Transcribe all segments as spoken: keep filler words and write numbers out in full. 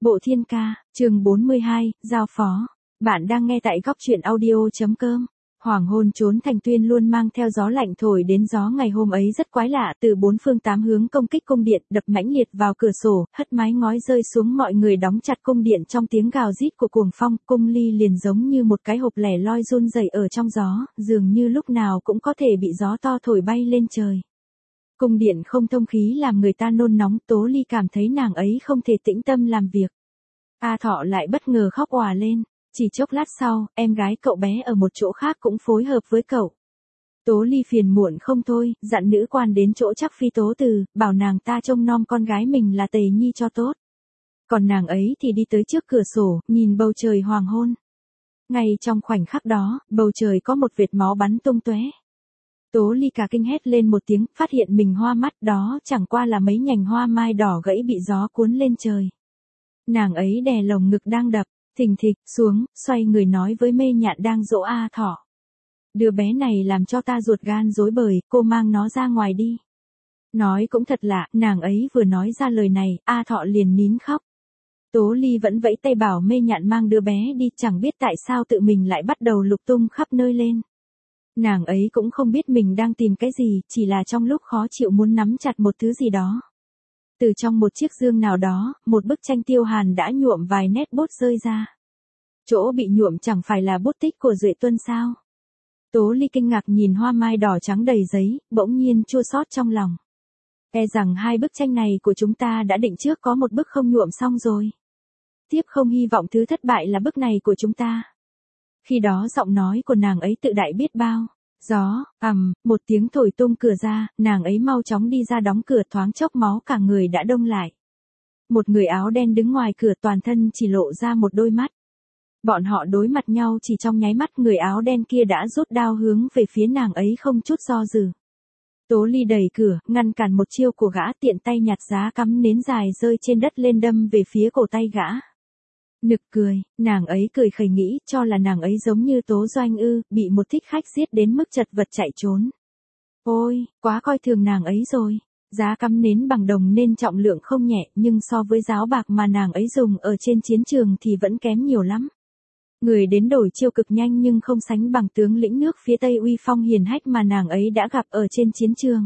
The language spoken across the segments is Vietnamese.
Bộ Thiên Ca, chương bốn mươi hai, Giao phó. Bạn đang nghe tại góc truyện audio.com. Hoàng hôn trốn thành Tuyên luôn mang theo gió lạnh thổi đến, gió ngày hôm ấy rất quái lạ, từ bốn phương tám hướng công kích cung điện, đập mãnh liệt vào cửa sổ, hất mái ngói rơi xuống, mọi người đóng chặt cung điện trong tiếng gào rít của cuồng phong. Cung ly liền giống như một cái hộp lẻ loi run rẩy ở trong gió, dường như lúc nào cũng có thể bị gió to thổi bay lên trời. Cung điện không thông khí làm người ta nôn nóng, Tố Ly cảm thấy nàng ấy không thể tĩnh tâm làm việc. A Thọ lại bất ngờ khóc òa lên. Chỉ chốc lát sau, em gái cậu bé ở một chỗ khác cũng phối hợp với cậu. Tố Ly phiền muộn không thôi, dặn nữ quan đến chỗ Trắc Phi Tố Từ, bảo nàng ta trông nom con gái mình là Tề Nhi cho tốt. Còn nàng ấy thì đi tới trước cửa sổ, nhìn bầu trời hoàng hôn. Ngay trong khoảnh khắc đó, bầu trời có một vệt máu bắn tung tóe. Tố Ly cả kinh hét lên một tiếng, phát hiện mình hoa mắt, đó chẳng qua là mấy nhành hoa mai đỏ gãy bị gió cuốn lên trời. Nàng ấy đè lồng ngực đang đập, thình thịch, xuống, xoay người nói với Mê Nhạn đang dỗ A Thọ. Đứa bé này làm cho ta ruột gan rối bời, cô mang nó ra ngoài đi. Nói cũng thật lạ, nàng ấy vừa nói ra lời này, A Thọ liền nín khóc. Tố Ly vẫn vẫy tay bảo Mê Nhạn mang đứa bé đi, chẳng biết tại sao tự mình lại bắt đầu lục tung khắp nơi lên. Nàng ấy cũng không biết mình đang tìm cái gì, chỉ là trong lúc khó chịu muốn nắm chặt một thứ gì đó. Từ trong một chiếc dương nào đó, một bức tranh Tiêu Hàn đã nhuộm vài nét bút rơi ra. Chỗ bị nhuộm chẳng phải là bút tích của Duệ Tuân sao? Tố Ly kinh ngạc nhìn hoa mai đỏ trắng đầy giấy, bỗng nhiên chua xót trong lòng. E rằng hai bức tranh này của chúng ta đã định trước có một bức không nhuộm xong rồi. Tiếp không hy vọng thứ thất bại là bức này của chúng ta. Khi đó giọng nói của nàng ấy tự đại biết bao. Gió, ầm, một tiếng thổi tung cửa ra, nàng ấy mau chóng đi ra đóng cửa, thoáng chốc máu cả người đã đông lại. Một người áo đen đứng ngoài cửa, toàn thân chỉ lộ ra một đôi mắt. Bọn họ đối mặt nhau chỉ trong nháy mắt, người áo đen kia đã rút đao hướng về phía nàng ấy không chút do dự. Tố Ly đẩy cửa, ngăn cản một chiêu của gã, tiện tay nhặt giá cắm nến dài rơi trên đất lên đâm về phía cổ tay gã. Nực cười, nàng ấy cười khẩy nghĩ cho là nàng ấy giống như Tố Doanh ư, bị một thích khách giết đến mức chật vật chạy trốn. Ôi, quá coi thường nàng ấy rồi. Giá cắm nến bằng đồng nên trọng lượng không nhẹ, nhưng so với giáo bạc mà nàng ấy dùng ở trên chiến trường thì vẫn kém nhiều lắm. Người đến đổi chiêu cực nhanh nhưng không sánh bằng tướng lĩnh nước phía Tây uy phong hiền hách mà nàng ấy đã gặp ở trên chiến trường.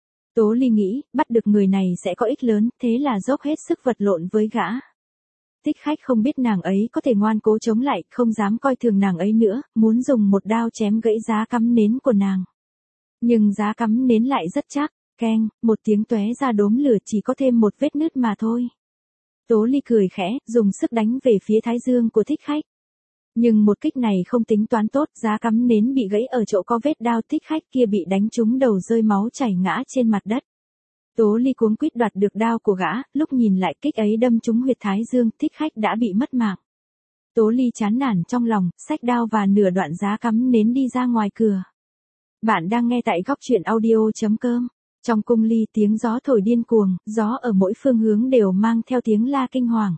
Tố Ly nghĩ, bắt được người này sẽ có ích lớn, thế là dốc hết sức vật lộn với gã. Thích khách không biết nàng ấy có thể ngoan cố chống lại, không dám coi thường nàng ấy nữa, muốn dùng một đao chém gãy giá cắm nến của nàng. Nhưng giá cắm nến lại rất chắc, keng, một tiếng tóe ra đốm lửa, chỉ có thêm một vết nứt mà thôi. Tố Ly cười khẽ, dùng sức đánh về phía thái dương của thích khách. Nhưng một kích này không tính toán tốt, giá cắm nến bị gãy ở chỗ có vết đao, thích khách kia bị đánh trúng đầu rơi máu chảy ngã trên mặt đất. Tố Ly cuống quýt đoạt được đao của gã, lúc nhìn lại kích ấy đâm trúng huyệt thái dương, thích khách đã bị mất mạng. Tố Ly chán nản trong lòng, xách đao và nửa đoạn giá cắm nến đi ra ngoài cửa. Bạn đang nghe tại góc truyện audio.com. Trong cung ly tiếng gió thổi điên cuồng, gió ở mỗi phương hướng đều mang theo tiếng la kinh hoàng.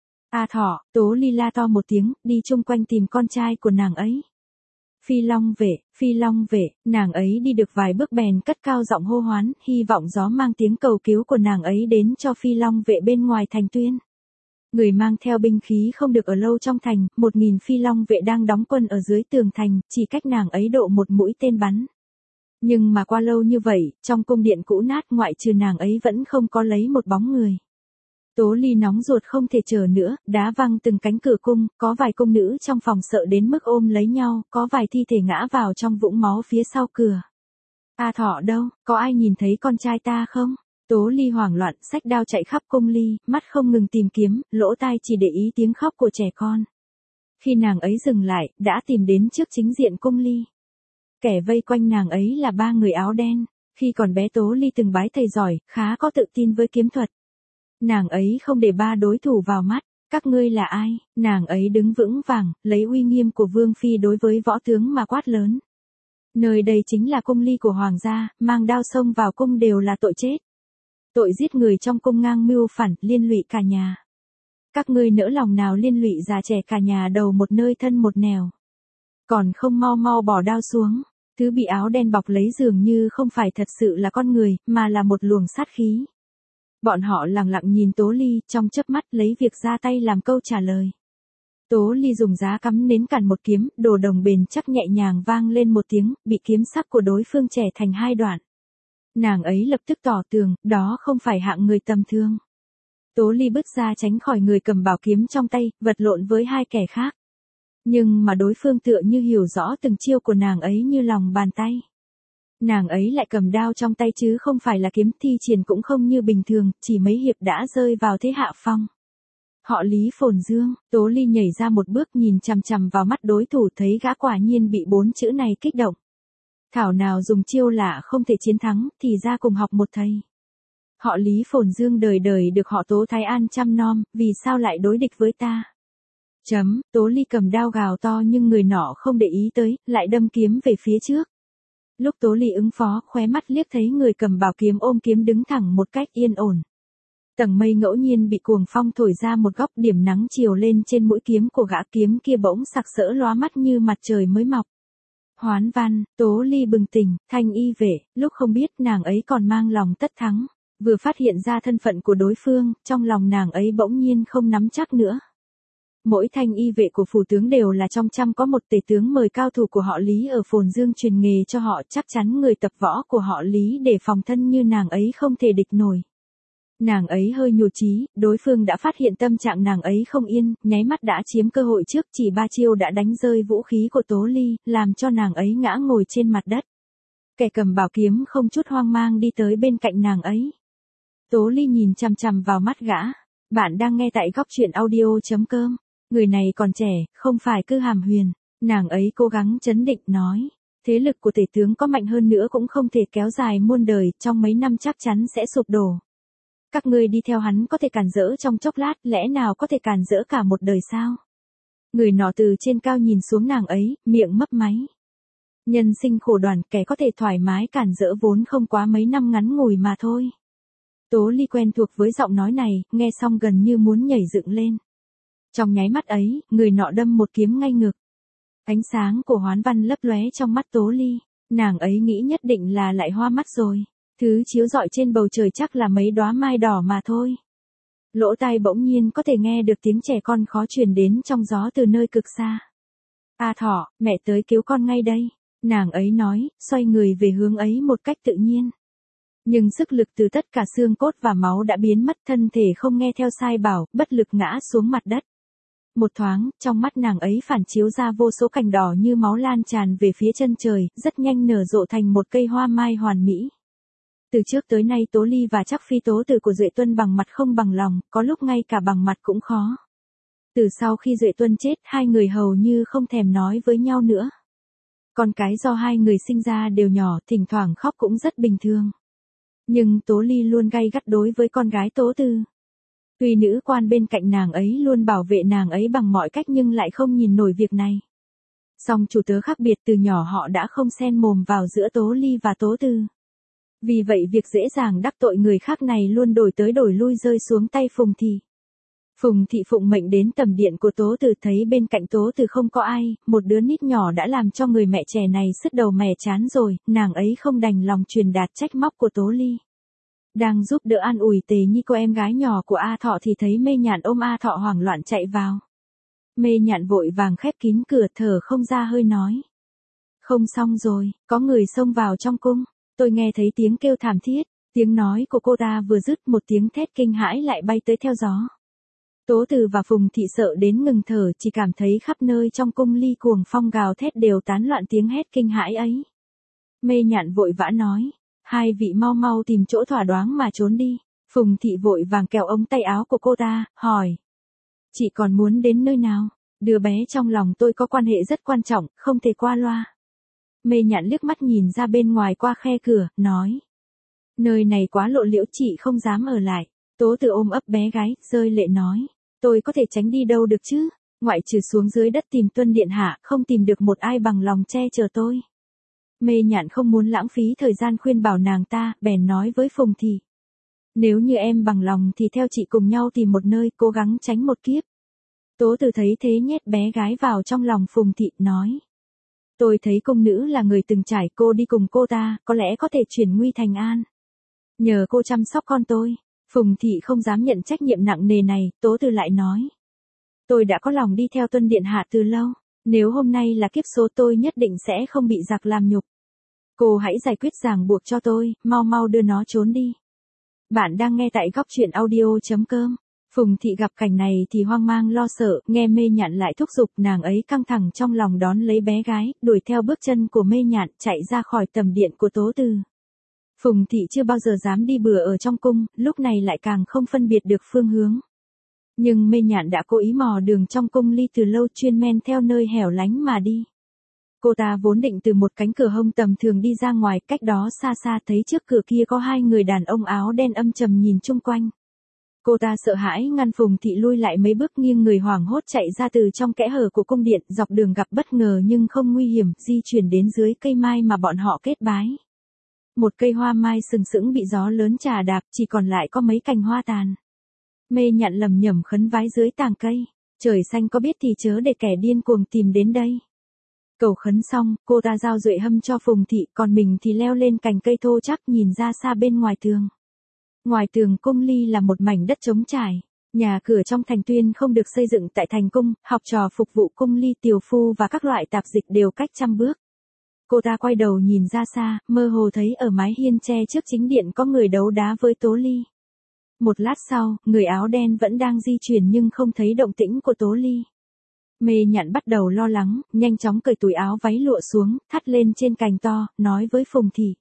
A Thọ, Tố Ly la to một tiếng, đi chung quanh tìm con trai của nàng ấy. Phi Long vệ, Phi Long vệ, nàng ấy đi được vài bước bèn cất cao giọng hô hoán, hy vọng gió mang tiếng cầu cứu của nàng ấy đến cho Phi Long vệ bên ngoài thành Tuyên. Người mang theo binh khí không được ở lâu trong thành, một nghìn Phi Long vệ đang đóng quân ở dưới tường thành, chỉ cách nàng ấy độ một mũi tên bắn. Nhưng mà qua lâu như vậy, trong cung điện cũ nát ngoại trừ nàng ấy vẫn không có lấy một bóng người. Tố Ly nóng ruột không thể chờ nữa, đá văng từng cánh cửa cung, có vài cung nữ trong phòng sợ đến mức ôm lấy nhau, có vài thi thể ngã vào trong vũng máu phía sau cửa. A Thọ đâu, có ai nhìn thấy con trai ta không? Tố Ly hoảng loạn, xách đao chạy khắp cung ly, mắt không ngừng tìm kiếm, lỗ tai chỉ để ý tiếng khóc của trẻ con. Khi nàng ấy dừng lại, đã tìm đến trước chính diện cung ly. Kẻ vây quanh nàng ấy là ba người áo đen. Khi còn bé Tố Ly từng bái thầy giỏi, khá có tự tin với kiếm thuật. Nàng ấy không để ba đối thủ vào mắt. Các ngươi là ai? Nàng ấy đứng vững vàng, lấy uy nghiêm của Vương Phi đối với võ tướng mà quát lớn. Nơi đây chính là cung ly của Hoàng gia, mang đao xông vào cung đều là tội chết. Tội giết người trong cung ngang mưu phản, liên lụy cả nhà. Các ngươi nỡ lòng nào liên lụy già trẻ cả nhà đầu một nơi thân một nẻo. Còn không mau mau bỏ đao xuống. Thứ bị áo đen bọc lấy dường như không phải thật sự là con người, mà là một luồng sát khí. Bọn họ lặng lặng nhìn Tố Ly, trong chớp mắt lấy việc ra tay làm câu trả lời. Tố Ly dùng giá cắm nến cản một kiếm, đồ đồng bền chắc nhẹ nhàng vang lên một tiếng, bị kiếm sắc của đối phương chẻ thành hai đoạn. Nàng ấy lập tức tỏ tường, đó không phải hạng người tầm thường. Tố Ly bước ra tránh khỏi người cầm bảo kiếm trong tay, vật lộn với hai kẻ khác. Nhưng mà đối phương tựa như hiểu rõ từng chiêu của nàng ấy như lòng bàn tay. Nàng ấy lại cầm đao trong tay chứ không phải là kiếm, thi triển cũng không như bình thường, chỉ mấy hiệp đã rơi vào thế hạ phong. Họ Lý Phồn Dương, Tố Ly nhảy ra một bước nhìn chằm chằm vào mắt đối thủ, thấy gã quả nhiên bị bốn chữ này kích động. Thảo nào dùng chiêu lạ không thể chiến thắng, thì ra cùng học một thầy. Họ Lý Phồn Dương đời đời được họ Tố Thái An chăm nom, vì sao lại đối địch với ta? Chấm, Tố Ly cầm đao gào to nhưng người nọ không để ý tới, lại đâm kiếm về phía trước. Lúc Tố Ly ứng phó, khóe mắt liếc thấy người cầm bảo kiếm ôm kiếm đứng thẳng một cách yên ổn. Tầng mây ngẫu nhiên bị cuồng phong thổi ra một góc, điểm nắng chiều lên trên mũi kiếm của gã, kiếm kia bỗng sặc sỡ lóa mắt như mặt trời mới mọc. Hoán Văn, Tố Ly bừng tỉnh, thanh y vệ, lúc không biết nàng ấy còn mang lòng tất thắng, vừa phát hiện ra thân phận của đối phương, trong lòng nàng ấy bỗng nhiên không nắm chắc nữa. Mỗi thanh y vệ của phủ tướng đều là trong trăm có một tể tướng mời cao thủ của họ Lý ở Phồn Dương truyền nghề cho họ, chắc chắn người tập võ của họ Lý để phòng thân như nàng ấy không thể địch nổi. Nàng ấy hơi nhụt chí, đối phương đã phát hiện tâm trạng nàng ấy không yên, nháy mắt đã chiếm cơ hội trước, chỉ ba chiêu đã đánh rơi vũ khí của Tố Ly, làm cho nàng ấy ngã ngồi trên mặt đất. Kẻ cầm bảo kiếm không chút hoang mang đi tới bên cạnh nàng ấy. Tố Ly nhìn chằm chằm vào mắt gã. Bạn đang nghe tại góc truyện audio chấm com. Người này còn trẻ, không phải cứ hàm huyền. Nàng ấy cố gắng trấn định nói. Thế lực của tể tướng có mạnh hơn nữa cũng không thể kéo dài muôn đời, trong mấy năm chắc chắn sẽ sụp đổ. Các ngươi đi theo hắn có thể cản rỡ trong chốc lát, lẽ nào có thể cản rỡ cả một đời sao? Người nọ từ trên cao nhìn xuống nàng ấy, miệng mấp máy. Nhân sinh khổ đoàn, kẻ có thể thoải mái cản rỡ vốn không quá mấy năm ngắn ngủi mà thôi. Tố Ly quen thuộc với giọng nói này, nghe xong gần như muốn nhảy dựng lên. Trong nháy mắt ấy, người nọ đâm một kiếm ngay ngực. Ánh sáng của Hoán Văn lấp lóe trong mắt Tố Ly, nàng ấy nghĩ nhất định là lại hoa mắt rồi. Thứ chiếu rọi trên bầu trời chắc là mấy đóa mai đỏ mà thôi. Lỗ tai bỗng nhiên có thể nghe được tiếng trẻ con khó truyền đến trong gió từ nơi cực xa. A Thỏ, mẹ tới cứu con ngay đây. Nàng ấy nói, xoay người về hướng ấy một cách tự nhiên. Nhưng sức lực từ tất cả xương cốt và máu đã biến mất, thân thể không nghe theo sai bảo, bất lực ngã xuống mặt đất. Một thoáng, trong mắt nàng ấy phản chiếu ra vô số cành đỏ như máu lan tràn về phía chân trời, rất nhanh nở rộ thành một cây hoa mai hoàn mỹ. Từ trước tới nay Tố Ly và Trác Phi Tố Từ của Duệ Tuân bằng mặt không bằng lòng, có lúc ngay cả bằng mặt cũng khó. Từ sau khi Duệ Tuân chết, hai người hầu như không thèm nói với nhau nữa. Con cái do hai người sinh ra đều nhỏ, thỉnh thoảng khóc cũng rất bình thường. Nhưng Tố Ly luôn gay gắt đối với con gái Tố Từ. Tuy nữ quan bên cạnh nàng ấy luôn bảo vệ nàng ấy bằng mọi cách nhưng lại không nhìn nổi việc này. Song chủ tớ khác biệt, từ nhỏ họ đã không xen mồm vào giữa Tố Ly và Tố Từ. Vì vậy việc dễ dàng đắc tội người khác này luôn đổi tới đổi lui rơi xuống tay Phùng Thị. Phùng Thị phụng mệnh đến tầm điện của Tố Từ, thấy bên cạnh Tố Từ không có ai, một đứa nít nhỏ đã làm cho người mẹ trẻ này sứt đầu mẻ chán rồi, nàng ấy không đành lòng truyền đạt trách móc của Tố Ly. Đang giúp đỡ an ủi Tề Nhi, cô em gái nhỏ của A Thọ, thì thấy Mê Nhạn ôm A Thọ hoảng loạn chạy vào. Mê Nhạn vội vàng khép kín cửa, thở không ra hơi nói. Không xong rồi, có người xông vào trong cung. Tôi nghe thấy tiếng kêu thảm thiết, tiếng nói của cô ta vừa dứt, một tiếng thét kinh hãi lại bay tới theo gió. Tố Từ và Phùng Thị sợ đến ngừng thở, chỉ cảm thấy khắp nơi trong cung ly cuồng phong gào thét đều tán loạn tiếng hét kinh hãi ấy. Mê Nhạn vội vã nói, hai vị mau mau tìm chỗ thỏa đoán mà trốn đi. Phùng Thị vội vàng kéo ống tay áo của cô ta, hỏi. Chị còn muốn đến nơi nào? Đứa bé trong lòng tôi có quan hệ rất quan trọng, không thể qua loa. Mê Nhạn liếc mắt nhìn ra bên ngoài qua khe cửa, nói. Nơi này quá lộ liễu, chị không dám ở lại. Tố Từ ôm ấp bé gái, rơi lệ nói. Tôi có thể tránh đi đâu được chứ? Ngoại trừ xuống dưới đất tìm Tuân Điện Hạ, không tìm được một ai bằng lòng che chở tôi. Mê Nhạn không muốn lãng phí thời gian khuyên bảo nàng ta, bèn nói với Phùng Thị. Nếu như em bằng lòng thì theo chị cùng nhau tìm một nơi, cố gắng tránh một kiếp. Tố Từ thấy thế nhét bé gái vào trong lòng Phùng Thị, nói. Tôi thấy công nữ là người từng trải, cô đi cùng cô ta, có lẽ có thể chuyển nguy thành an. Nhờ cô chăm sóc con tôi. Phùng Thị không dám nhận trách nhiệm nặng nề này, Tố Từ lại nói. Tôi đã có lòng đi theo Tuân Điện Hạ từ lâu, nếu hôm nay là kiếp số tôi nhất định sẽ không bị giặc làm nhục. Cô hãy giải quyết ràng buộc cho tôi, mau mau đưa nó trốn đi. Bạn đang nghe tại góc truyện audio.com. Phùng Thị gặp cảnh này thì hoang mang lo sợ, nghe Mê Nhạn lại thúc giục, nàng ấy căng thẳng trong lòng đón lấy bé gái, đuổi theo bước chân của Mê Nhạn, chạy ra khỏi tầm điện của Tố Từ. Phùng Thị chưa bao giờ dám đi bừa ở trong cung, lúc này lại càng không phân biệt được phương hướng. Nhưng Mê Nhạn đã cố ý mò đường trong cung ly từ lâu, chuyên men theo nơi hẻo lánh mà đi. Cô ta vốn định từ một cánh cửa hông tầm thường đi ra ngoài, cách đó xa xa thấy trước cửa kia có hai người đàn ông áo đen âm trầm nhìn chung quanh. Cô ta sợ hãi ngăn Phùng Thị lui lại mấy bước, nghiêng người hoảng hốt chạy ra từ trong kẽ hở của cung điện, dọc đường gặp bất ngờ nhưng không nguy hiểm, di chuyển đến dưới cây mai mà bọn họ kết bái. Một cây hoa mai sừng sững bị gió lớn chà đạp, chỉ còn lại có mấy cành hoa tàn. Mê Nhạn lầm nhầm khấn vái dưới tàng cây, trời xanh có biết thì chớ để kẻ điên cuồng tìm đến đây. Cầu khấn xong, cô ta giao duệ hâm cho Phùng Thị, còn mình thì leo lên cành cây thô chắc nhìn ra xa bên ngoài tường. Ngoài tường cung ly là một mảnh đất trống trải, nhà cửa trong thành Tuyên không được xây dựng tại thành cung, học trò phục vụ cung ly tiều phu và các loại tạp dịch đều cách trăm bước. Cô ta quay đầu nhìn ra xa, mơ hồ thấy ở mái hiên tre trước chính điện có người đấu đá với Tố Ly. Một lát sau, người áo đen vẫn đang di chuyển nhưng không thấy động tĩnh của Tố Ly. Mê Nhạn bắt đầu lo lắng, nhanh chóng cởi túi áo váy lụa xuống, thắt lên trên cành to, nói với Phùng Thị.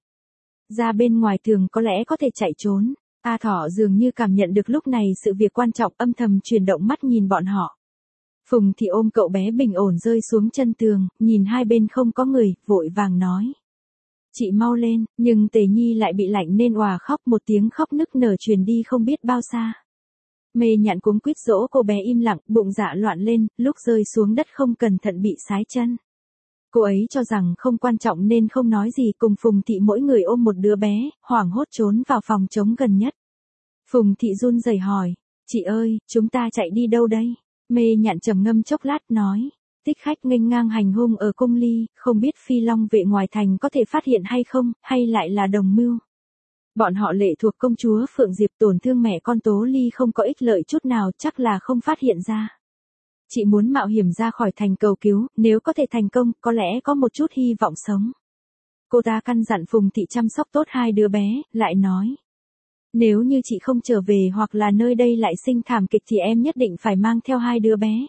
Ra bên ngoài tường có lẽ có thể chạy trốn. A Thỏ dường như cảm nhận được lúc này sự việc quan trọng, âm thầm chuyển động mắt nhìn bọn họ. Phùng Thị ôm cậu bé bình ổn rơi xuống chân tường, nhìn hai bên không có người, vội vàng nói. Chị mau lên, nhưng Tề Nhi lại bị lạnh nên òa khóc, một tiếng khóc nức nở truyền đi không biết bao xa. Mê Nhạn cuống quýt dỗ cô bé im lặng, bụng dạ loạn lên, lúc rơi xuống đất không cẩn thận bị sái chân. Cô ấy cho rằng không quan trọng nên không nói gì, cùng Phùng Thị mỗi người ôm một đứa bé, hoảng hốt trốn vào phòng trống gần nhất. Phùng Thị run rẩy hỏi, chị ơi, chúng ta chạy đi đâu đây? Mê Nhạn trầm ngâm chốc lát nói, Tích Khách nghênh ngang hành hung ở cung ly, không biết Phi Long vệ ngoài thành có thể phát hiện hay không, hay lại là đồng mưu. Bọn họ lệ thuộc công chúa Phượng Diệp, tổn thương mẹ con Tố Ly không có ích lợi chút nào, chắc là không phát hiện ra. Chị muốn mạo hiểm ra khỏi thành cầu cứu, nếu có thể thành công, có lẽ có một chút hy vọng sống. Cô ta căn dặn Phùng Thị chăm sóc tốt hai đứa bé, lại nói. Nếu như chị không trở về hoặc là nơi đây lại sinh thảm kịch thì em nhất định phải mang theo hai đứa bé.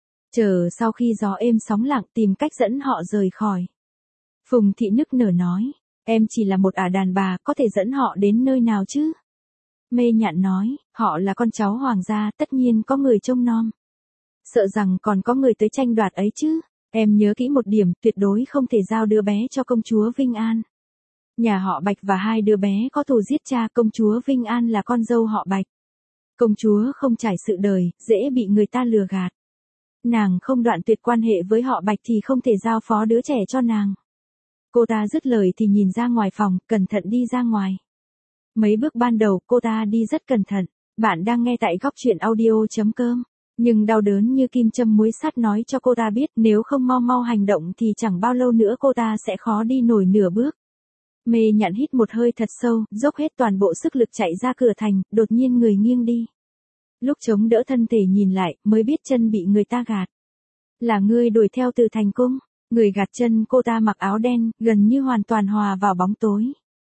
Chờ sau khi gió êm sóng lặng tìm cách dẫn họ rời khỏi. Phùng Thị nức nở nói, em chỉ là một ả đàn bà, có thể dẫn họ đến nơi nào chứ? Mê Nhạn nói, họ là con cháu hoàng gia, tất nhiên có người trông nom. Sợ rằng còn có người tới tranh đoạt ấy chứ. Em nhớ kỹ một điểm, tuyệt đối không thể giao đứa bé cho công chúa Vinh An. Nhà họ Bạch và hai đứa bé có thù giết cha, công chúa Vinh An là con dâu họ Bạch. Công chúa không trải sự đời, dễ bị người ta lừa gạt. Nàng không đoạn tuyệt quan hệ với họ Bạch thì không thể giao phó đứa trẻ cho nàng. Cô ta dứt lời thì nhìn ra ngoài phòng, cẩn thận đi ra ngoài. Mấy bước ban đầu cô ta đi rất cẩn thận. Bạn đang nghe tại góc truyện audio.com. Nhưng đau đớn như kim châm muối sắt nói cho cô ta biết nếu không mau mau hành động thì chẳng bao lâu nữa cô ta sẽ khó đi nổi nửa bước. Mê Nhạn hít một hơi thật sâu, dốc hết toàn bộ sức lực chạy ra cửa thành, đột nhiên người nghiêng đi. Lúc chống đỡ thân thể nhìn lại, mới biết chân bị người ta gạt. Là ngươi đuổi theo từ thành cung. Người gạt chân cô ta mặc áo đen, gần như hoàn toàn hòa vào bóng tối.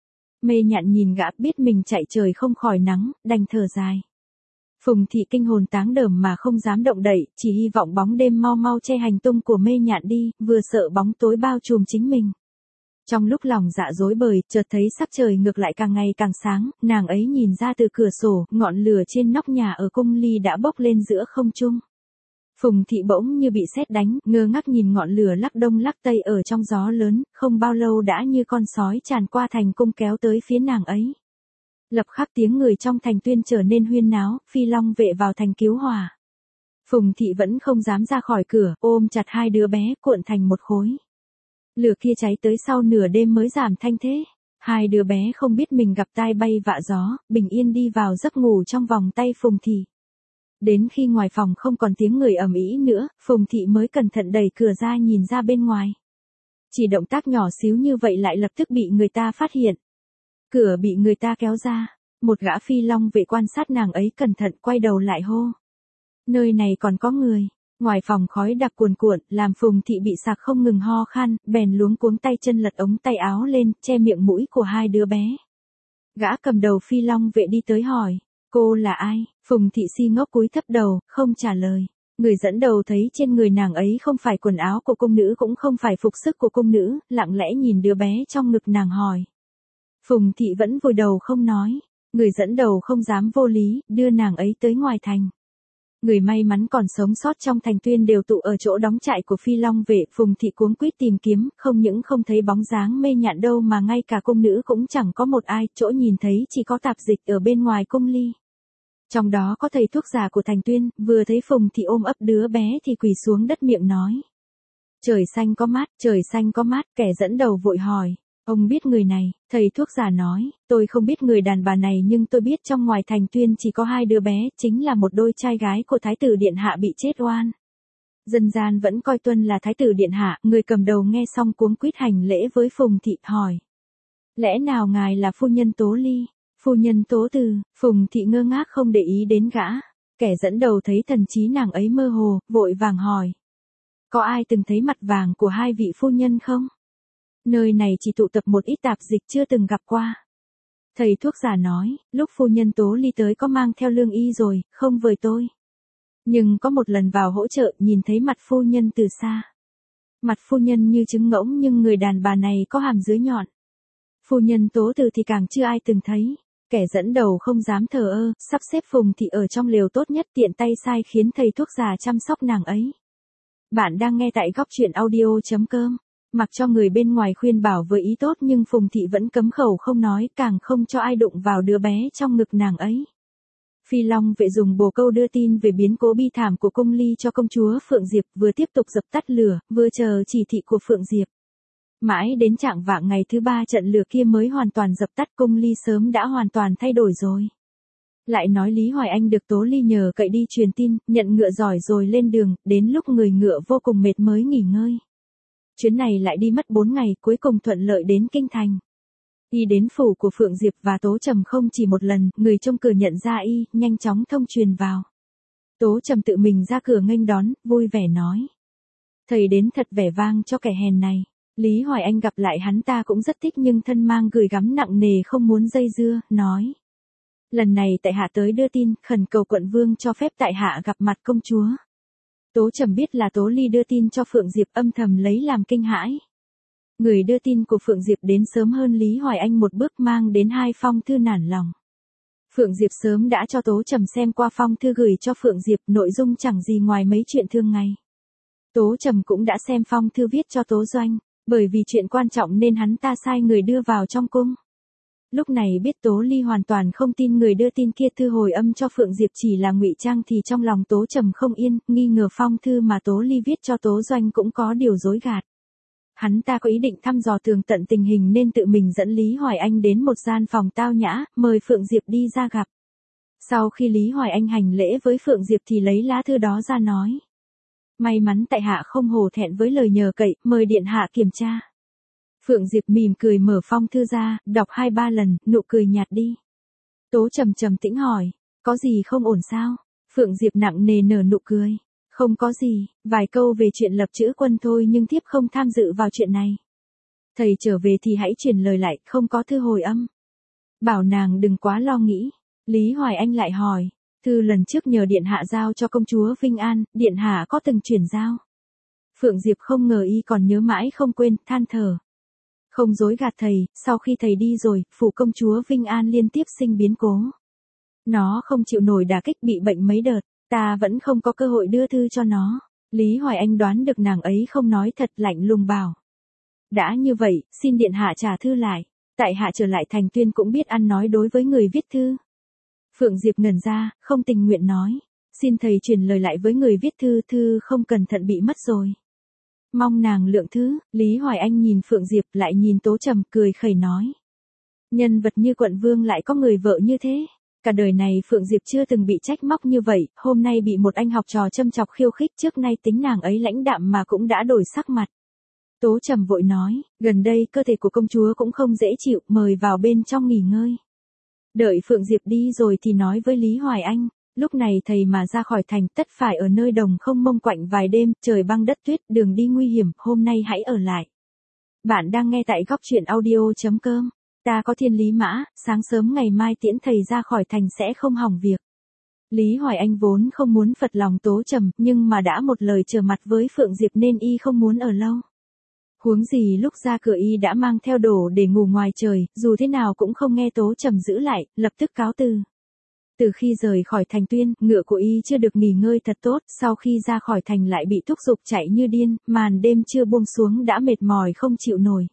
Mê Nhạn nhìn gã biết mình chạy trời không khỏi nắng, đành thở dài. Phùng Thị kinh hồn táng đờm mà không dám động đậy, chỉ hy vọng bóng đêm mau mau che hành tung của Mê Nhạn đi, vừa sợ bóng tối bao trùm chính mình. Trong lúc lòng dạ rối bời, chợt thấy sắc trời ngược lại càng ngày càng sáng, nàng ấy nhìn ra từ cửa sổ, ngọn lửa trên nóc nhà ở cung ly đã bốc lên giữa không trung. Phùng Thị bỗng như bị sét đánh, ngơ ngác nhìn ngọn lửa lắc đông lắc tây ở trong gió lớn, không bao lâu đã như con sói tràn qua thành cung kéo tới phía nàng ấy. Lập khắc tiếng người trong thành Tuyên trở nên huyên náo, Phi Long vệ vào thành cứu hỏa. Phùng Thị vẫn không dám ra khỏi cửa, ôm chặt hai đứa bé, cuộn thành một khối. Lửa kia cháy tới sau nửa đêm mới giảm thanh thế. Hai đứa bé không biết mình gặp tai bay vạ gió, bình yên đi vào giấc ngủ trong vòng tay Phùng Thị. Đến khi ngoài phòng không còn tiếng người ầm ĩ nữa, Phùng Thị mới cẩn thận đẩy cửa ra nhìn ra bên ngoài. Chỉ động tác nhỏ xíu như vậy lại lập tức bị người ta phát hiện. Cửa bị người ta kéo ra, Một gã phi long vệ quan sát nàng ấy cẩn thận quay đầu lại hô. Nơi này còn có người. Ngoài phòng khói đặc cuồn cuộn, làm Phùng Thị bị sặc không ngừng ho khan, bèn luống cuống tay chân lật ống tay áo lên, che miệng mũi của hai đứa bé. Gã cầm đầu phi long vệ đi tới hỏi, cô là ai? Phùng Thị si ngốc cúi thấp đầu, không trả lời. Người dẫn đầu thấy trên người nàng ấy không phải quần áo của cung nữ cũng không phải phục sức của cung nữ, lặng lẽ nhìn đứa bé trong ngực nàng hỏi. Phùng Thị vẫn vùi đầu không nói, người dẫn đầu không dám vô lý, đưa nàng ấy tới ngoài thành. Người may mắn còn sống sót trong thành Tuyên đều tụ ở chỗ đóng trại của phi long vệ, Phùng Thị cuống quýt tìm kiếm, không những không thấy bóng dáng mê nhạn đâu mà ngay cả cung nữ cũng chẳng có một ai, chỗ nhìn thấy chỉ có tạp dịch ở bên ngoài cung ly. Trong đó có thầy thuốc già của thành Tuyên, vừa thấy Phùng Thị ôm ấp đứa bé thì quỳ xuống đất miệng nói. Trời xanh có mát, trời xanh có mát, kẻ dẫn đầu vội hỏi. Ông biết người này, thầy thuốc già nói, tôi không biết người đàn bà này nhưng tôi biết trong ngoài thành Tuyên chỉ có hai đứa bé, chính là một đôi trai gái của Thái tử Điện Hạ bị chết oan. Dân gian vẫn coi Tuân là Thái tử Điện Hạ, người cầm đầu nghe xong cuống quýt hành lễ với Phùng Thị hỏi. Lẽ nào ngài là phu nhân Tố Ly? Phu nhân Tố Từ, Phùng Thị ngơ ngác không để ý đến gã. Kẻ dẫn đầu thấy thần trí nàng ấy mơ hồ, vội vàng hỏi. Có ai từng thấy mặt vàng của hai vị phu nhân không? Nơi này chỉ tụ tập một ít tạp dịch chưa từng gặp qua. Thầy thuốc già nói, lúc phu nhân Tố Ly tới có mang theo lương y rồi, không với tôi. Nhưng có một lần vào hỗ trợ nhìn thấy mặt phu nhân từ xa. Mặt phu nhân như trứng ngỗng nhưng người đàn bà này có hàm dưới nhọn. Phu nhân Tố Từ thì càng chưa ai từng thấy. Kẻ dẫn đầu không dám thờ ơ, sắp xếp Phùng Thị ở trong lều tốt nhất tiện tay sai khiến thầy thuốc già chăm sóc nàng ấy. Bạn đang nghe tại góc truyện audio.com. Mặc cho người bên ngoài khuyên bảo với ý tốt nhưng Phùng Thị vẫn cấm khẩu không nói, càng không cho ai đụng vào đứa bé trong ngực nàng ấy. Phi Long vệ dùng bồ câu đưa tin về biến cố bi thảm của cung ly cho công chúa Phượng Diệp, vừa tiếp tục dập tắt lửa, vừa chờ chỉ thị của Phượng Diệp. Mãi đến chạng vạng ngày thứ ba trận lửa kia mới hoàn toàn dập tắt, cung ly sớm đã hoàn toàn thay đổi rồi. Lại nói Lý Hoài Anh được Tố Ly nhờ cậy đi truyền tin, nhận ngựa giỏi rồi lên đường, đến lúc người ngựa vô cùng mệt mới nghỉ ngơi. Chuyến này lại đi mất bốn ngày, cuối cùng thuận lợi đến kinh thành. Y đến phủ của Phượng Diệp và Tố Trầm không chỉ một lần, người trông cửa nhận ra y, nhanh chóng thông truyền vào. Tố Trầm tự mình ra cửa nghênh đón, vui vẻ nói. Thầy đến thật vẻ vang cho kẻ hèn này. Lý Hoài Anh gặp lại hắn ta cũng rất thích nhưng thân mang gửi gắm nặng nề không muốn dây dưa, nói. Lần này tại hạ tới đưa tin, khẩn cầu quận vương cho phép tại hạ gặp mặt công chúa. Tố Trầm biết là Tố Ly đưa tin cho Phượng Diệp, âm thầm lấy làm kinh hãi. Người đưa tin của Phượng Diệp đến sớm hơn Lý Hoài Anh một bước, mang đến hai phong thư nản lòng. Phượng Diệp sớm đã cho Tố Trầm xem qua phong thư gửi cho Phượng Diệp, nội dung chẳng gì ngoài mấy chuyện thương ngày. Tố Trầm cũng đã xem phong thư viết cho Tố Doanh, bởi vì chuyện quan trọng nên hắn ta sai người đưa vào trong cung. Lúc này biết Tố Ly hoàn toàn không tin người đưa tin kia thư hồi âm cho Phượng Diệp chỉ là ngụy trang thì trong lòng Tố Trầm không yên, nghi ngờ phong thư mà Tố Ly viết cho Tố Doanh cũng có điều dối gạt. Hắn ta có ý định thăm dò tường tận tình hình nên tự mình dẫn Lý Hoài Anh đến một gian phòng tao nhã, mời Phượng Diệp đi ra gặp. Sau khi Lý Hoài Anh hành lễ với Phượng Diệp thì lấy lá thư đó ra nói. May mắn tại hạ không hổ thẹn với lời nhờ cậy, mời điện hạ kiểm tra. Phượng Diệp mỉm cười mở phong thư ra, đọc hai ba lần, nụ cười nhạt đi. Tố Trầm trầm tĩnh hỏi, có gì không ổn sao? Phượng Diệp nặng nề nở nụ cười. Không có gì, vài câu về chuyện lập chữ quân thôi nhưng thiếp không tham dự vào chuyện này. Thầy trở về thì hãy truyền lời lại, không có thư hồi âm. Bảo nàng đừng quá lo nghĩ. Lý Hoài Anh lại hỏi, thư lần trước nhờ điện hạ giao cho công chúa Vinh An, điện hạ có từng chuyển giao? Phượng Diệp không ngờ y còn nhớ mãi không quên, than thở. Không dối gạt thầy, sau khi thầy đi rồi, phủ công chúa Vinh An liên tiếp sinh biến cố. Nó không chịu nổi đả kích, bị bệnh mấy đợt, ta vẫn không có cơ hội đưa thư cho nó. Lý Hoài Anh đoán được nàng ấy không nói thật, lạnh lùng bảo. Đã như vậy, xin điện hạ trả thư lại. Tại hạ trở lại thành Tuyên cũng biết ăn nói đối với người viết thư. Phượng Diệp ngẩn ra, không tình nguyện nói. Xin thầy truyền lời lại với người viết thư, thư không cẩn thận bị mất rồi. Mong nàng lượng thứ. Lý Hoài Anh nhìn Phượng Diệp lại nhìn Tố Trầm, cười khẩy nói. Nhân vật như quận vương lại có người vợ như thế. Cả đời này Phượng Diệp chưa từng bị trách móc như vậy, hôm nay bị một anh học trò châm chọc khiêu khích, trước nay tính nàng ấy lãnh đạm mà cũng đã đổi sắc mặt. Tố Trầm vội nói, gần đây cơ thể của công chúa cũng không dễ chịu, mời vào bên trong nghỉ ngơi. Đợi Phượng Diệp đi rồi thì nói với Lý Hoài Anh, lúc này thầy mà ra khỏi thành tất phải ở nơi đồng không mông quạnh vài đêm, trời băng đất tuyết, đường đi nguy hiểm, hôm nay hãy ở lại. Bạn đang nghe tại góc truyện audio.com. Ta có thiên lý mã, sáng sớm ngày mai tiễn thầy ra khỏi thành sẽ không hỏng việc. Lý Hoài Anh vốn không muốn phật lòng Tố Trầm, nhưng mà đã một lời trở mặt với Phượng Diệp nên y không muốn ở lâu. Huống gì lúc ra cửa y đã mang theo đồ để ngủ ngoài trời, dù thế nào cũng không nghe Tố Trầm giữ lại, lập tức cáo từ. Từ khi rời khỏi thành Tuyên, ngựa của y chưa được nghỉ ngơi thật tốt, sau khi ra khỏi thành lại bị thúc giục chạy như điên, màn đêm chưa buông xuống đã mệt mỏi không chịu nổi.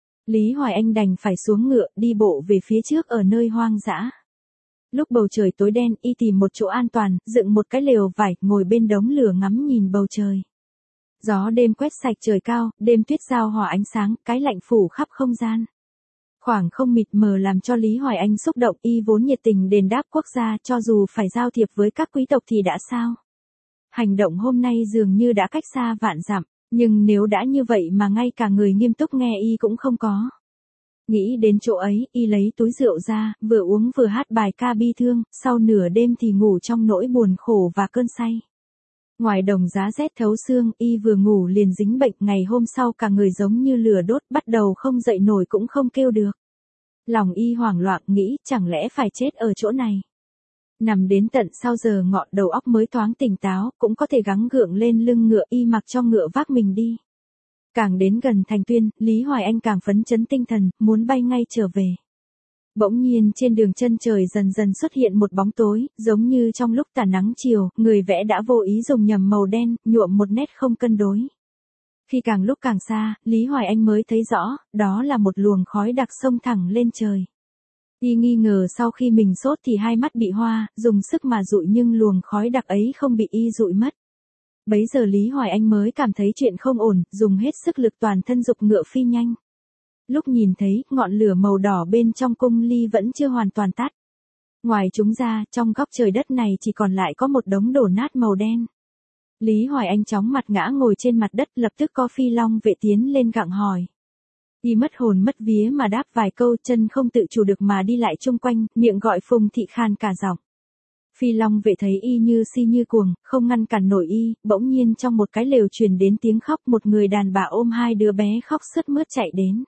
Lý Hoài Anh đành phải xuống ngựa, đi bộ về phía trước ở nơi hoang dã. Lúc bầu trời tối đen, y tìm một chỗ an toàn, dựng một cái lều vải, ngồi bên đống lửa ngắm nhìn bầu trời. Gió đêm quét sạch trời cao, đêm tuyết giao hòa ánh sáng, cái lạnh phủ khắp không gian. Khoảng không mịt mờ làm cho Lý Hoài Anh xúc động, y vốn nhiệt tình đền đáp quốc gia, cho dù phải giao thiệp với các quý tộc thì đã sao. Hành động hôm nay dường như đã cách xa vạn dặm, nhưng nếu đã như vậy mà ngay cả người nghiêm túc nghe y cũng không có. Nghĩ đến chỗ ấy, y lấy túi rượu ra, vừa uống vừa hát bài ca bi thương, sau nửa đêm thì ngủ trong nỗi buồn khổ và cơn say. Ngoài đồng giá rét thấu xương, y vừa ngủ liền dính bệnh, ngày hôm sau cả người giống như lửa đốt, bắt đầu không dậy nổi cũng không kêu được. Lòng y hoảng loạn nghĩ, chẳng lẽ phải chết ở chỗ này. Nằm đến tận sau giờ ngọ đầu óc mới thoáng tỉnh táo, cũng có thể gắng gượng lên lưng ngựa, y mặc cho ngựa vác mình đi. Càng đến gần thành Tuyên, Lý Hoài Anh càng phấn chấn tinh thần, muốn bay ngay trở về. Bỗng nhiên trên đường chân trời dần dần xuất hiện một bóng tối, giống như trong lúc tà nắng chiều, người vẽ đã vô ý dùng nhầm màu đen, nhuộm một nét không cân đối. Khi càng lúc càng xa, Lý Hoài Anh mới thấy rõ, đó là một luồng khói đặc xông thẳng lên trời. Y nghi ngờ sau khi mình sốt thì hai mắt bị hoa, dùng sức mà dụi nhưng luồng khói đặc ấy không bị y dụi mất. Bấy giờ Lý Hoài Anh mới cảm thấy chuyện không ổn, dùng hết sức lực toàn thân giục ngựa phi nhanh. Lúc nhìn thấy, ngọn lửa màu đỏ bên trong cung ly vẫn chưa hoàn toàn tắt. Ngoài chúng ra, trong góc trời đất này chỉ còn lại có một đống đổ nát màu đen. Lý Hoài Anh chóng mặt ngã ngồi trên mặt đất, lập tức có phi long vệ tiến lên gặng hỏi. Y mất hồn mất vía mà đáp vài câu, chân không tự chủ được mà đi lại chung quanh, miệng gọi Phùng Thị khan cả giọng. Phi long vệ thấy y như si như cuồng, không ngăn cản nổi y, bỗng nhiên trong một cái lều truyền đến tiếng khóc, một người đàn bà ôm hai đứa bé khóc sướt mướt chạy đến.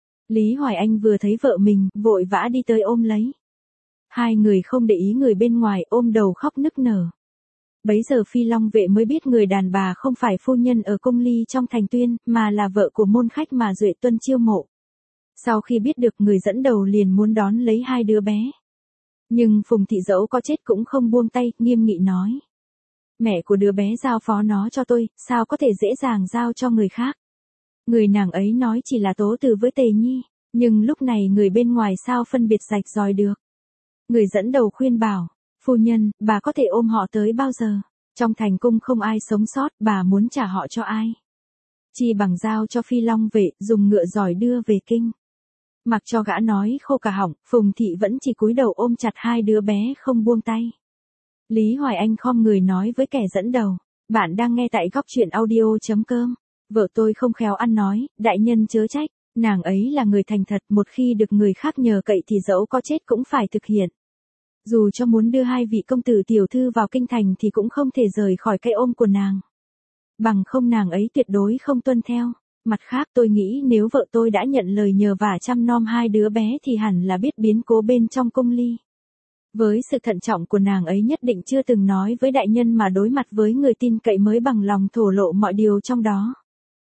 Lý Hoài Anh vừa thấy vợ mình, vội vã đi tới ôm lấy. Hai người không để ý người bên ngoài, ôm đầu khóc nức nở. Bấy giờ Phi Long vệ mới biết người đàn bà không phải phu nhân ở cung ly trong thành Tuyên, mà là vợ của môn khách mà Duệ Tuân chiêu mộ. Sau khi biết được, người dẫn đầu liền muốn đón lấy hai đứa bé. Nhưng Phùng Thị dẫu có chết cũng không buông tay, nghiêm nghị nói. Mẹ của đứa bé giao phó nó cho tôi, sao có thể dễ dàng giao cho người khác. Người nàng ấy nói chỉ là tố từ với Tề Nhi, nhưng lúc này người bên ngoài sao phân biệt rạch ròi được. Người dẫn đầu khuyên bảo, phu nhân, bà có thể ôm họ tới bao giờ? Trong thành cung không ai sống sót, bà muốn trả họ cho ai? Chi bằng giao cho Phi Long vệ, dùng ngựa giỏi đưa về kinh. Mặc cho gã nói khô cả họng, Phùng Thị vẫn chỉ cúi đầu ôm chặt hai đứa bé không buông tay. Lý Hoài Anh khom người nói với kẻ dẫn đầu, bạn đang nghe tại góc truyện audio.com. Vợ tôi không khéo ăn nói, đại nhân chớ trách, nàng ấy là người thành thật, một khi được người khác nhờ cậy thì dẫu có chết cũng phải thực hiện. Dù cho muốn đưa hai vị công tử tiểu thư vào kinh thành thì cũng không thể rời khỏi cái ôm của nàng. Bằng không nàng ấy tuyệt đối không tuân theo. Mặt khác tôi nghĩ nếu vợ tôi đã nhận lời nhờ vả chăm nom hai đứa bé thì hẳn là biết biến cố bên trong cung ly. Với sự thận trọng của nàng ấy nhất định chưa từng nói với đại nhân mà đối mặt với người tin cậy mới bằng lòng thổ lộ mọi điều trong đó.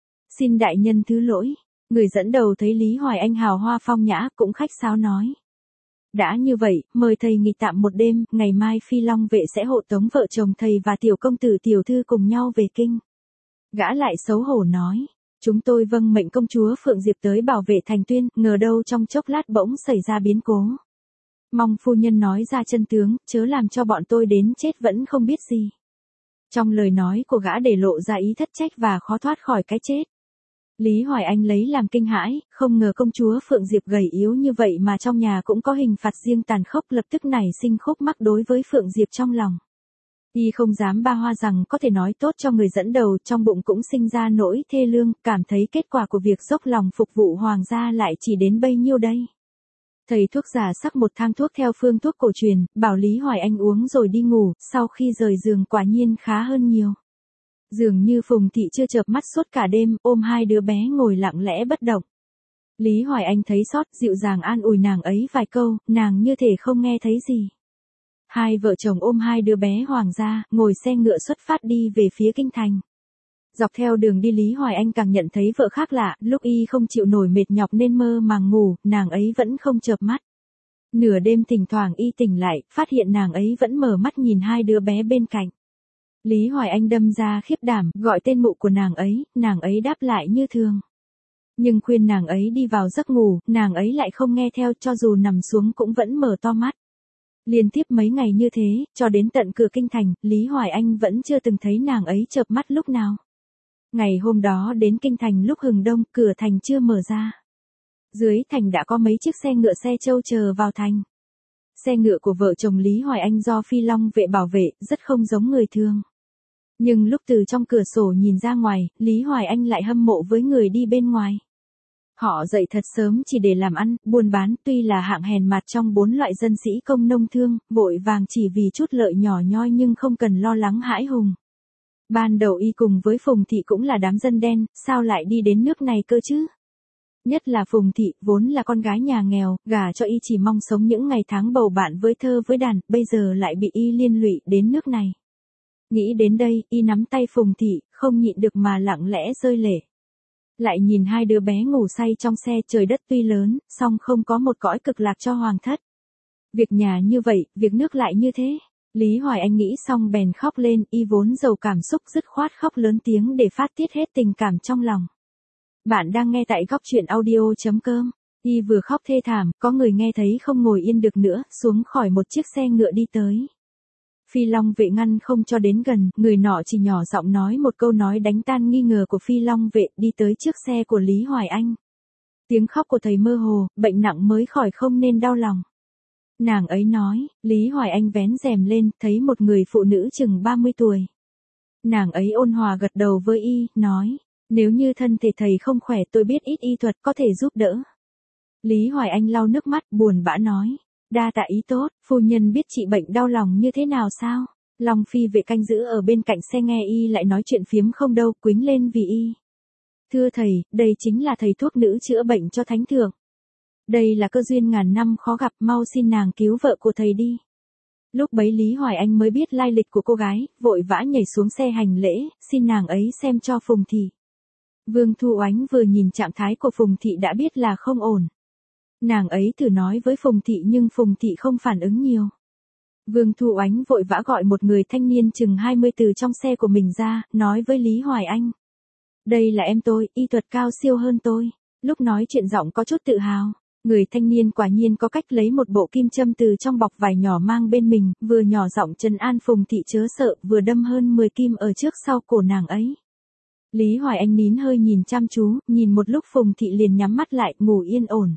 Xin đại nhân thứ lỗi. Người dẫn đầu thấy Lý Hoài Anh hào hoa phong nhã cũng khách sáo nói. Đã như vậy, mời thầy nghỉ tạm một đêm, ngày mai Phi Long vệ sẽ hộ tống vợ chồng thầy và tiểu công tử tiểu thư cùng nhau về kinh. Gã lại xấu hổ nói. Chúng tôi vâng mệnh công chúa Phượng Diệp tới bảo vệ thành Tuyên, ngờ đâu trong chốc lát bỗng xảy ra biến cố. Mong phu nhân nói ra chân tướng, chớ làm cho bọn tôi đến chết vẫn không biết gì. Trong lời nói của gã để lộ ra ý thất trách và khó thoát khỏi cái chết. Lý Hoài Anh lấy làm kinh hãi, không ngờ công chúa Phượng Diệp gầy yếu như vậy mà trong nhà cũng có hình phạt riêng tàn khốc, lập tức nảy sinh khúc mắc đối với Phượng Diệp trong lòng. Y không dám ba hoa rằng có thể nói tốt cho người dẫn đầu, trong bụng cũng sinh ra nỗi thê lương, cảm thấy kết quả của việc dốc lòng phục vụ hoàng gia lại chỉ đến bấy nhiêu đây. Thầy thuốc già sắc một thang thuốc theo phương thuốc cổ truyền, bảo Lý Hoài Anh uống rồi đi ngủ, sau khi rời giường quả nhiên khá hơn nhiều. Dường như Phùng Thị chưa chợp mắt suốt cả đêm, ôm hai đứa bé ngồi lặng lẽ bất động. Lý Hoài Anh thấy xót, dịu dàng an ủi nàng ấy vài câu, nàng như thể không nghe thấy gì. Hai vợ chồng ôm hai đứa bé Hoàng ra, ngồi xe ngựa xuất phát đi về phía kinh thành. Dọc theo đường đi Lý Hoài Anh càng nhận thấy vợ khác lạ, lúc y không chịu nổi mệt nhọc nên mơ màng ngủ, nàng ấy vẫn không chợp mắt. Nửa đêm thỉnh thoảng y tỉnh lại, phát hiện nàng ấy vẫn mở mắt nhìn hai đứa bé bên cạnh. Lý Hoài Anh đâm ra khiếp đảm, gọi tên mụ của nàng ấy, nàng ấy đáp lại như thường. Nhưng khuyên nàng ấy đi vào giấc ngủ, nàng ấy lại không nghe theo, cho dù nằm xuống cũng vẫn mở to mắt. Liên tiếp mấy ngày như thế, cho đến tận cửa kinh thành, Lý Hoài Anh vẫn chưa từng thấy nàng ấy chợp mắt lúc nào. Ngày hôm đó đến kinh thành lúc hừng đông, cửa thành chưa mở ra. Dưới thành đã có mấy chiếc xe ngựa xe trâu chờ vào thành. Xe ngựa của vợ chồng Lý Hoài Anh do Phi Long vệ bảo vệ, rất không giống người thường. Nhưng lúc từ trong cửa sổ nhìn ra ngoài, Lý Hoài Anh lại hâm mộ với người đi bên ngoài. Họ dậy thật sớm chỉ để làm ăn, buôn bán, tuy là hạng hèn mặt trong bốn loại dân sĩ công nông thương, vội vàng chỉ vì chút lợi nhỏ nhoi nhưng không cần lo lắng hãi hùng. Ban đầu y cùng với Phùng Thị cũng là đám dân đen, sao lại đi đến nước này cơ chứ? Nhất là Phùng Thị, vốn là con gái nhà nghèo, gả cho y chỉ mong sống những ngày tháng bầu bạn với thơ với đàn, bây giờ lại bị y liên lụy đến nước này. Nghĩ đến đây, y nắm tay Phùng Thị, không nhịn được mà lặng lẽ rơi lệ. Lại nhìn hai đứa bé ngủ say trong xe, trời đất tuy lớn, song không có một cõi cực lạc cho hoàng thất. Việc nhà như vậy, việc nước lại như thế. Lý Hoài Anh nghĩ xong bèn khóc lên, y vốn giàu cảm xúc dứt khoát khóc lớn tiếng để phát tiết hết tình cảm trong lòng. Bạn đang nghe tại góc truyện audio chấm com. Y vừa khóc thê thảm, có người nghe thấy không ngồi yên được nữa, xuống khỏi một chiếc xe ngựa đi tới. Phi Long vệ ngăn không cho đến gần, người nọ chỉ nhỏ giọng nói một câu nói đánh tan nghi ngờ của Phi Long vệ, đi tới trước xe của Lý Hoài Anh. Tiếng khóc của thầy mơ hồ, bệnh nặng mới khỏi không nên đau lòng. Nàng ấy nói, Lý Hoài Anh vén rèm lên, thấy một người phụ nữ chừng ba mươi tuổi. Nàng ấy ôn hòa gật đầu với y, nói, nếu như thân thể thầy không khỏe tôi biết ít y thuật có thể giúp đỡ. Lý Hoài Anh lau nước mắt, buồn bã nói, đa tạ ý tốt, phu nhân biết trị bệnh đau lòng như thế nào sao? Long phi vệ canh giữ ở bên cạnh xe nghe y lại nói chuyện phiếm không đâu, quýnh lên vì y. Thưa thầy, đây chính là thầy thuốc nữ chữa bệnh cho thánh thượng. Đây là cơ duyên ngàn năm khó gặp, mau xin nàng cứu vợ của thầy đi. Lúc bấy Lý Hoài Anh mới biết lai lịch của cô gái, vội vã nhảy xuống xe hành lễ, xin nàng ấy xem cho Phùng Thị. Vương Thu Oánh vừa nhìn trạng thái của Phùng Thị đã biết là không ổn. Nàng ấy thử nói với Phùng Thị nhưng Phùng Thị không phản ứng nhiều. Vương Thu Oánh vội vã gọi một người thanh niên chừng hai mươi từ trong xe của mình ra, nói với Lý Hoài Anh. Đây là em tôi, y thuật cao siêu hơn tôi. Lúc nói chuyện giọng có chút tự hào. Người thanh niên quả nhiên có cách lấy một bộ kim châm từ trong bọc vải nhỏ mang bên mình, vừa nhỏ giọng trấn an Phùng Thị chớ sợ, vừa đâm hơn mười kim ở trước sau cổ nàng ấy. Lý Hoài Anh nín hơi nhìn chăm chú, nhìn một lúc Phùng Thị liền nhắm mắt lại, ngủ yên ổn.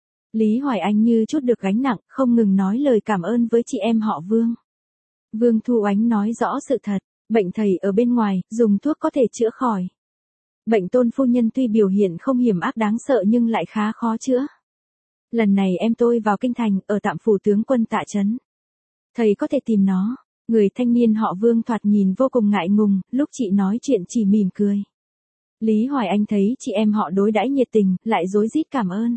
Lý Hoài Anh như chút được gánh nặng, không ngừng nói lời cảm ơn với chị em họ Vương. Vương Thu Oánh nói rõ sự thật, bệnh thầy ở bên ngoài, dùng thuốc có thể chữa khỏi. Bệnh Tôn phu nhân tuy biểu hiện không hiểm ác đáng sợ nhưng lại khá khó chữa. Lần này em tôi vào kinh thành, ở tạm phủ tướng quân Tạ Trấn. Thầy có thể tìm nó. Người thanh niên họ Vương thoạt nhìn vô cùng ngại ngùng, lúc chị nói chuyện chỉ mỉm cười. Lý Hoài Anh thấy chị em họ đối đãi nhiệt tình, lại rối rít cảm ơn.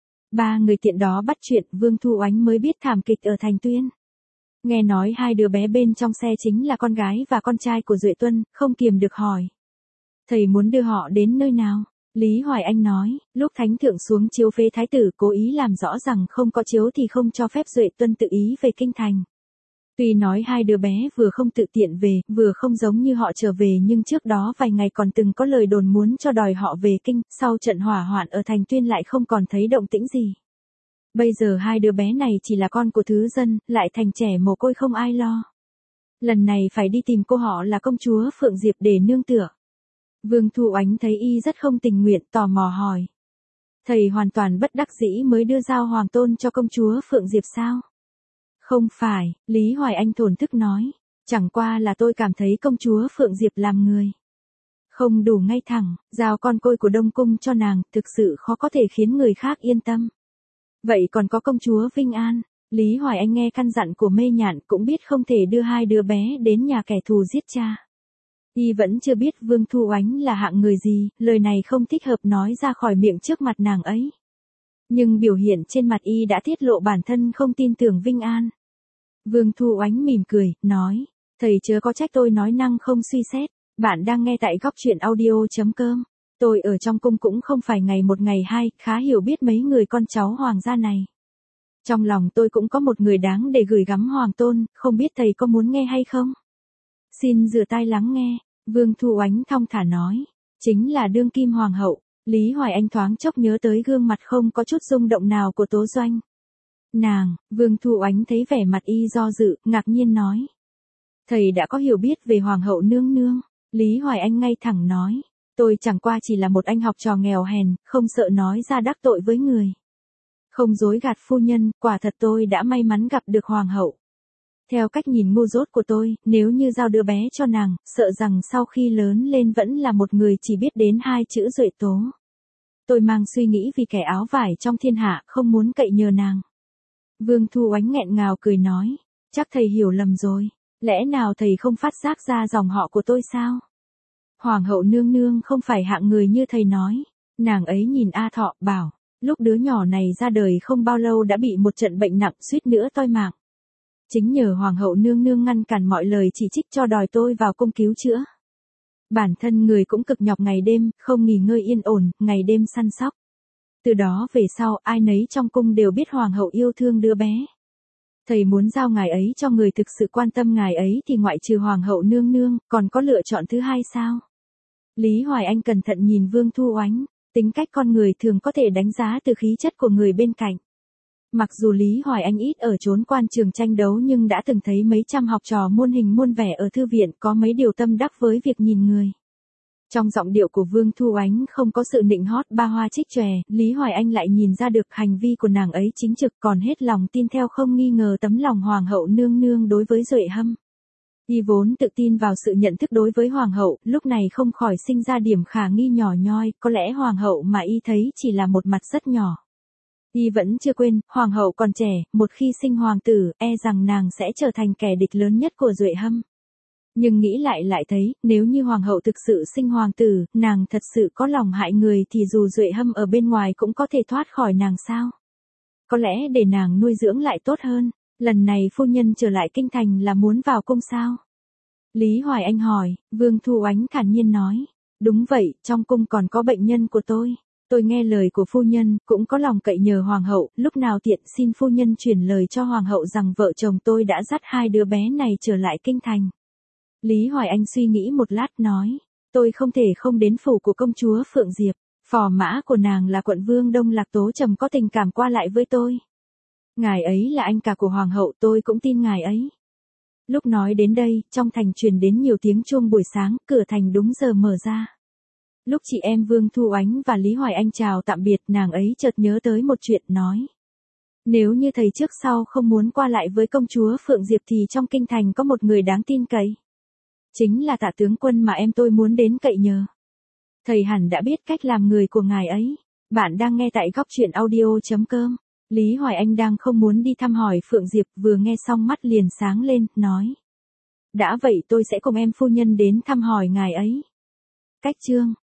Ba người tiện đó bắt chuyện, Vương Thu Oánh mới biết thảm kịch ở Thành Tuyên. Nghe nói hai đứa bé bên trong xe chính là con gái và con trai của Duệ Tuân, không kiềm được hỏi. Thầy muốn đưa họ đến nơi nào? Lý Hoài Anh nói, lúc thánh thượng xuống chiếu phế thái tử cố ý làm rõ rằng không có chiếu thì không cho phép Duệ Tuân tự ý về kinh thành. Tuy nói hai đứa bé vừa không tự tiện về, vừa không giống như họ trở về nhưng trước đó vài ngày còn từng có lời đồn muốn cho đòi họ về kinh, sau trận hỏa hoạn ở Thành Tuyên lại không còn thấy động tĩnh gì. Bây giờ hai đứa bé này chỉ là con của thứ dân, lại thành trẻ mồ côi không ai lo. Lần này phải đi tìm cô họ là công chúa Phượng Diệp để nương tựa. Vương Thu Oánh thấy y rất không tình nguyện, tò mò hỏi. Thầy hoàn toàn bất đắc dĩ mới đưa giao hoàng tôn cho công chúa Phượng Diệp sao? Không phải, Lý Hoài Anh thổn thức nói. Chẳng qua là tôi cảm thấy công chúa Phượng Diệp làm người không đủ ngay thẳng, giao con côi của Đông Cung cho nàng, thực sự khó có thể khiến người khác yên tâm. Vậy còn có công chúa Vinh An, Lý Hoài Anh nghe căn dặn của Mê Nhạn cũng biết không thể đưa hai đứa bé đến nhà kẻ thù giết cha. Y vẫn chưa biết Vương Thu Oánh là hạng người gì, lời này không thích hợp nói ra khỏi miệng trước mặt nàng ấy. Nhưng biểu hiện trên mặt Y đã tiết lộ bản thân không tin tưởng Vinh An. Vương Thu Oánh mỉm cười, nói, thầy chớ có trách tôi nói năng không suy xét, bạn đang nghe tại góc truyện audio.com. Tôi ở trong cung cũng không phải ngày một ngày hai, khá hiểu biết mấy người con cháu hoàng gia này. Trong lòng tôi cũng có một người đáng để gửi gắm hoàng tôn, không biết thầy có muốn nghe hay không? Xin rửa tai lắng nghe, Vương Thu Oánh thong thả nói, chính là đương kim hoàng hậu. Lý Hoài Anh thoáng chốc nhớ tới gương mặt không có chút rung động nào của Tố Doanh. Nàng, Vương Thu Oánh thấy vẻ mặt Y do dự, ngạc nhiên nói. Thầy đã có hiểu biết về hoàng hậu nương nương. Lý Hoài Anh ngay thẳng nói, tôi chẳng qua chỉ là một anh học trò nghèo hèn, không sợ nói ra đắc tội với người. Không dối gạt phu nhân, quả thật tôi đã may mắn gặp được hoàng hậu. Theo cách nhìn ngu dốt của tôi, nếu như giao đứa bé cho nàng, sợ rằng sau khi lớn lên vẫn là một người chỉ biết đến hai chữ duệ tố. Tôi mang suy nghĩ vì kẻ áo vải trong thiên hạ, không muốn cậy nhờ nàng. Vương Thu Oánh nghẹn ngào cười nói, chắc thầy hiểu lầm rồi, lẽ nào thầy không phát giác ra dòng họ của tôi sao? Hoàng hậu nương nương không phải hạng người như thầy nói. Nàng ấy nhìn A Thọ, bảo, lúc đứa nhỏ này ra đời không bao lâu đã bị một trận bệnh nặng suýt nữa toi mạng. Chính nhờ hoàng hậu nương nương ngăn cản mọi lời chỉ trích cho đòi tôi vào cung cứu chữa. Bản thân người cũng cực nhọc ngày đêm, không nghỉ ngơi yên ổn, ngày đêm săn sóc. Từ đó về sau, ai nấy trong cung đều biết hoàng hậu yêu thương đứa bé. Thầy muốn giao ngài ấy cho người thực sự quan tâm ngài ấy thì ngoại trừ hoàng hậu nương nương, còn có lựa chọn thứ hai sao? Lý Hoài Anh cẩn thận nhìn Vương Thu Oánh, tính cách con người thường có thể đánh giá từ khí chất của người bên cạnh. Mặc dù Lý Hoài Anh ít ở chốn quan trường tranh đấu nhưng đã từng thấy mấy trăm học trò muôn hình muôn vẻ ở thư viện có mấy điều tâm đắc với việc nhìn người. Trong giọng điệu của Vương Thu Oánh không có sự nịnh hót ba hoa trích chòe, Lý Hoài Anh lại nhìn ra được hành vi của nàng ấy chính trực còn hết lòng tin theo không nghi ngờ tấm lòng hoàng hậu nương nương đối với Duệ Hâm. Y vốn tự tin vào sự nhận thức đối với hoàng hậu, lúc này không khỏi sinh ra điểm khả nghi nhỏ nhoi, có lẽ hoàng hậu mà Y thấy chỉ là một mặt rất nhỏ. Y vẫn chưa quên, hoàng hậu còn trẻ, một khi sinh hoàng tử, e rằng nàng sẽ trở thành kẻ địch lớn nhất của Duệ Hâm. Nhưng nghĩ lại lại thấy, nếu như hoàng hậu thực sự sinh hoàng tử, nàng thật sự có lòng hại người thì dù Duệ Hâm ở bên ngoài cũng có thể thoát khỏi nàng sao? Có lẽ để nàng nuôi dưỡng lại tốt hơn, lần này phu nhân trở lại kinh thành là muốn vào cung sao? Lý Hoài Anh hỏi, Vương Thu Oánh thản nhiên nói, đúng vậy, trong cung còn có bệnh nhân của tôi. Tôi nghe lời của phu nhân, cũng có lòng cậy nhờ hoàng hậu, lúc nào tiện xin phu nhân truyền lời cho hoàng hậu rằng vợ chồng tôi đã dắt hai đứa bé này trở lại kinh thành. Lý Hoài Anh suy nghĩ một lát nói, tôi không thể không đến phủ của công chúa Phượng Diệp, phò mã của nàng là quận vương Đông Lạc Tố Trầm có tình cảm qua lại với tôi. Ngài ấy là anh cả của hoàng hậu, tôi cũng tin ngài ấy. Lúc nói đến đây, trong thành truyền đến nhiều tiếng chuông buổi sáng, cửa thành đúng giờ mở ra. Lúc chị em Vương Thu Oánh và Lý Hoài Anh chào tạm biệt, nàng ấy chợt nhớ tới một chuyện nói. Nếu như thầy trước sau không muốn qua lại với công chúa Phượng Diệp thì trong kinh thành có một người đáng tin cậy. Chính là Tạ tướng quân mà em tôi muốn đến cậy nhờ. Thầy hẳn đã biết cách làm người của ngài ấy. Bạn đang nghe tại góc truyện audio.com. Lý Hoài Anh đang không muốn đi thăm hỏi Phượng Diệp, vừa nghe xong mắt liền sáng lên, nói. Đã vậy tôi sẽ cùng em phu nhân đến thăm hỏi ngài ấy. Cách chương